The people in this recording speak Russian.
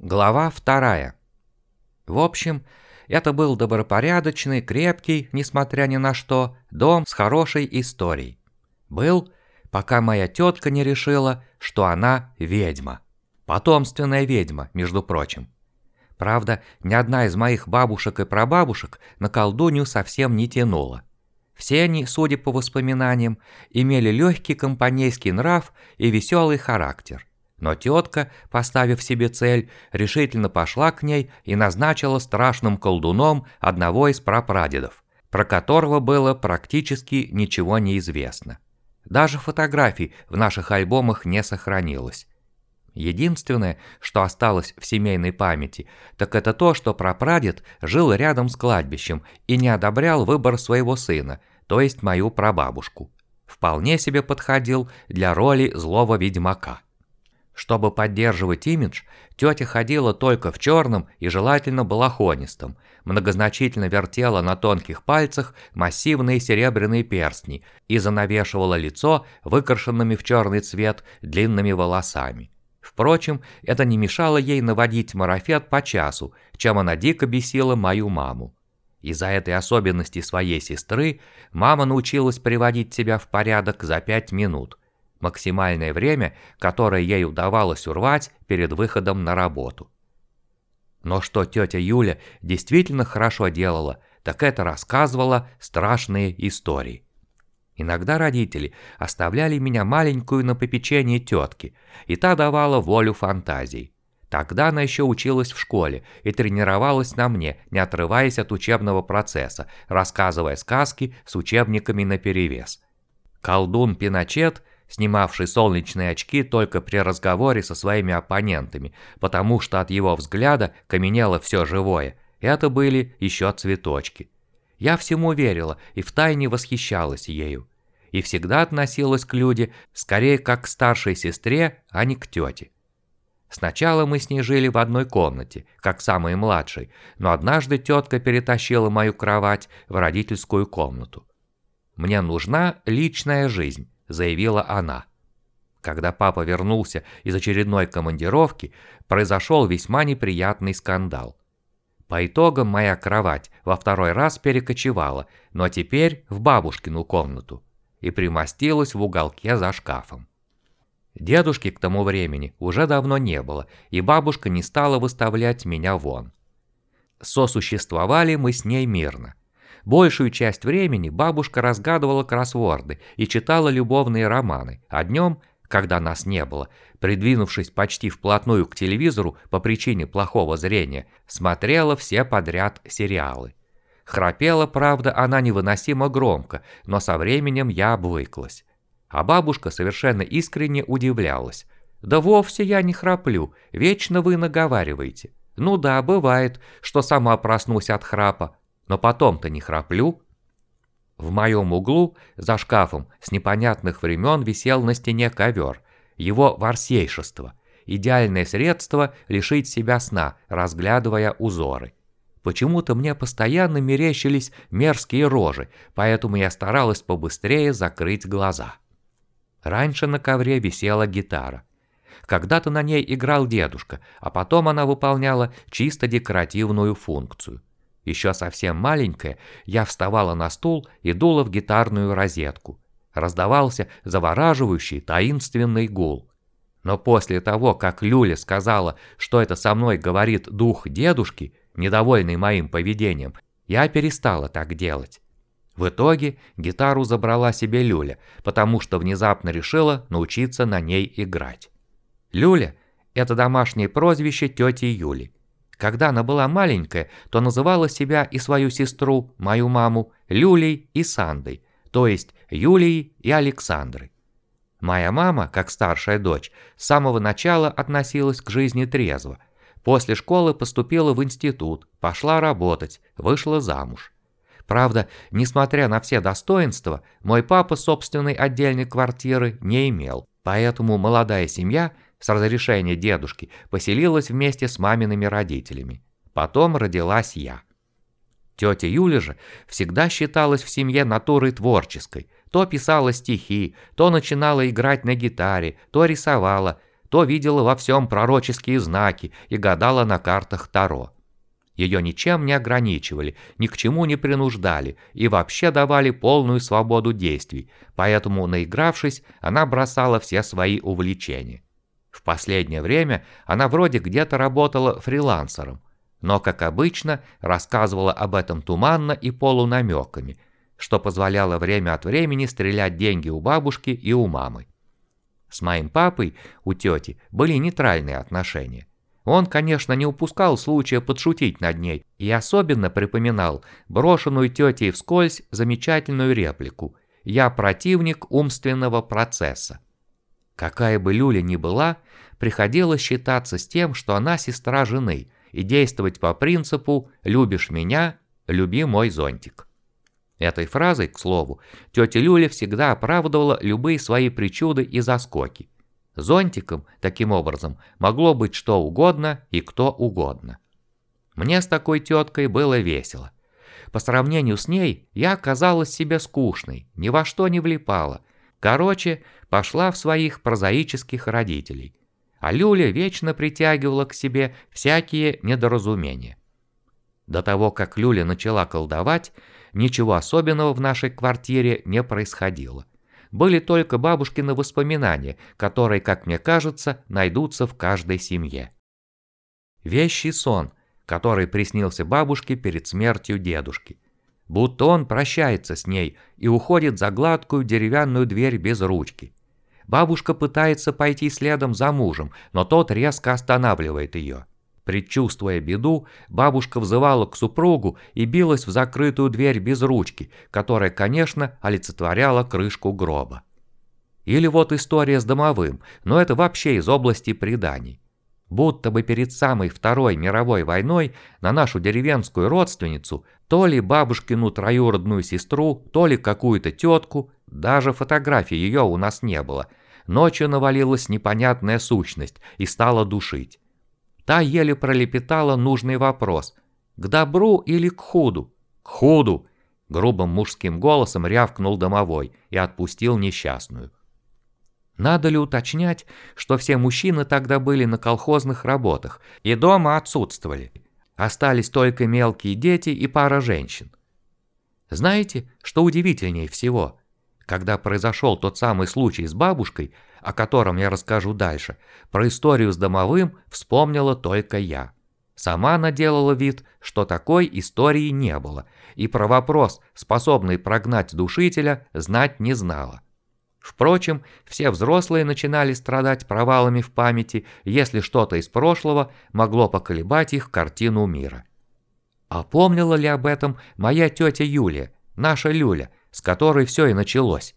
Глава 2. В общем, это был добропорядочный, крепкий, несмотря ни на что, дом с хорошей историей. Был, пока моя тетка не решила, что она ведьма. Потомственная ведьма, между прочим. Правда, ни одна из моих бабушек и прабабушек на колдунью совсем не тянула. Все они, судя по воспоминаниям, имели легкий компанейский нрав и веселый характер. Но тетка, поставив себе цель, решительно пошла к ней и назначила страшным колдуном одного из прапрадедов, про которого было практически ничего не известно. Даже фотографий в наших альбомах не сохранилось. Единственное, что осталось в семейной памяти, так это то, что прапрадед жил рядом с кладбищем и не одобрял выбор своего сына, то есть мою прабабушку. Вполне себе подходил для роли злого ведьмака. Чтобы поддерживать имидж, тетя ходила только в черном и желательно балахонистом, многозначительно вертела на тонких пальцах массивные серебряные перстни и занавешивала лицо выкрашенными в черный цвет длинными волосами. Впрочем, это не мешало ей наводить марафет по часу, чем она дико бесила мою маму. Из-за этой особенности своей сестры мама научилась приводить себя в порядок за 5 минут. Максимальное время, которое ей удавалось урвать перед выходом на работу. Но что тетя Юля действительно хорошо делала, так это рассказывала страшные истории. Иногда родители оставляли меня маленькую на попечение тетки, и та давала волю фантазии. Тогда она еще училась в школе и тренировалась на мне, не отрываясь от учебного процесса, рассказывая сказки с учебниками наперевес. Колдун Пиночет, снимавший солнечные очки только при разговоре со своими оппонентами, потому что от его взгляда каменело все живое, это были еще цветочки. Я всему верила и втайне восхищалась ею. И всегда относилась к Люде скорее как к старшей сестре, а не к тете. Сначала мы с ней жили в одной комнате, как самые младшие, но однажды тетка перетащила мою кровать в родительскую комнату. «Мне нужна личная жизнь», — заявила она. Когда папа вернулся из очередной командировки, произошел весьма неприятный скандал. По итогам моя кровать во второй раз перекочевала, но теперь в бабушкину комнату, и примостилась в уголке за шкафом. Дедушки к тому времени уже давно не было, и бабушка не стала выставлять меня вон. Сосуществовали мы с ней мирно. Большую часть времени бабушка разгадывала кроссворды и читала любовные романы, а днем, когда нас не было, придвинувшись почти вплотную к телевизору по причине плохого зрения, смотрела все подряд сериалы. Храпела, правда, она невыносимо громко, но со временем я обвыклась. А бабушка совершенно искренне удивлялась. «Да вовсе я не храплю, вечно вы наговариваете. Ну да, бывает, что сама проснусь от храпа, но потом-то не храплю». В моем углу, за шкафом, с непонятных времен висел на стене ковер. Его ворсейшество. Идеальное средство лишить себя сна, разглядывая узоры. Почему-то мне постоянно мерещились мерзкие рожи, поэтому я старалась побыстрее закрыть глаза. Раньше на ковре висела гитара. Когда-то на ней играл дедушка, а потом она выполняла чисто декоративную функцию. Еще совсем маленькая, я вставала на стул и дула в гитарную розетку. Раздавался завораживающий таинственный гул. Но после того, как Люля сказала, что это со мной говорит дух дедушки, недовольный моим поведением, я перестала так делать. В итоге гитару забрала себе Люля, потому что внезапно решила научиться на ней играть. Люля – это домашнее прозвище тети Юли. Когда она была маленькая, то называла себя и свою сестру, мою маму, Люлей и Сандой, то есть Юлией и Александрой. Моя мама, как старшая дочь, с самого начала относилась к жизни трезво. После школы поступила в институт, пошла работать, вышла замуж. Правда, несмотря на все достоинства, мой папа собственной отдельной квартиры не имел, поэтому молодая семья с разрешения дедушки поселилась вместе с мамиными родителями. Потом родилась я. Тетя Юля же всегда считалась в семье натурой творческой. То писала стихи, то начинала играть на гитаре, то рисовала, то видела во всем пророческие знаки и гадала на картах Таро. Ее ничем не ограничивали, ни к чему не принуждали и вообще давали полную свободу действий, поэтому, наигравшись, она бросала все свои увлечения. В последнее время она вроде где-то работала фрилансером, но, как обычно, рассказывала об этом туманно и полунамеками, что позволяло время от времени стрелять деньги у бабушки и у мамы. С моим папой у тети были нейтральные отношения. Он, конечно, не упускал случая подшутить над ней и особенно припоминал брошенную тетей вскользь замечательную реплику «Я противник умственного процесса». Какая бы Люля ни была, приходилось считаться с тем, что она сестра жены, и действовать по принципу «любишь меня, люби мой зонтик». Этой фразой, к слову, тетя Люля всегда оправдывала любые свои причуды и заскоки. Зонтиком, таким образом, могло быть что угодно и кто угодно. Мне с такой теткой было весело. По сравнению с ней я оказалась себе скучной, ни во что не влипала. Короче, пошла в своих прозаических родителей. А Люля вечно притягивала к себе всякие недоразумения. До того, как Люля начала колдовать, ничего особенного в нашей квартире не происходило. Были только бабушкины воспоминания, которые, как мне кажется, найдутся в каждой семье. Вещий сон, который приснился бабушке перед смертью дедушки. Будто он прощается с ней и уходит за гладкую деревянную дверь без ручки. Бабушка пытается пойти следом за мужем, но тот резко останавливает ее. Предчувствуя беду, бабушка взывала к супругу и билась в закрытую дверь без ручки, которая, конечно, олицетворяла крышку гроба. Или вот история с домовым, но это вообще из области преданий. Будто бы перед самой Второй мировой войной на нашу деревенскую родственницу, то ли бабушкину троюродную сестру, то ли какую-то тетку, даже фотографии ее у нас не было, ночью навалилась непонятная сущность и стала душить. Та еле пролепетала нужный вопрос. «К добру или к худу?» «К худу!» — грубым мужским голосом рявкнул домовой и отпустил несчастную. Надо ли уточнять, что все мужчины тогда были на колхозных работах и дома отсутствовали? Остались только мелкие дети и пара женщин. Знаете, что удивительнее всего? Когда произошел тот самый случай с бабушкой, о котором я расскажу дальше, про историю с домовым вспомнила только я. Сама она делала вид, что такой истории не было, и про вопрос, способный прогнать душителя, знать не знала. Впрочем, все взрослые начинали страдать провалами в памяти, если что-то из прошлого могло поколебать их картину мира. А помнила ли об этом моя тетя Юлия, наша Люля, с которой все и началось?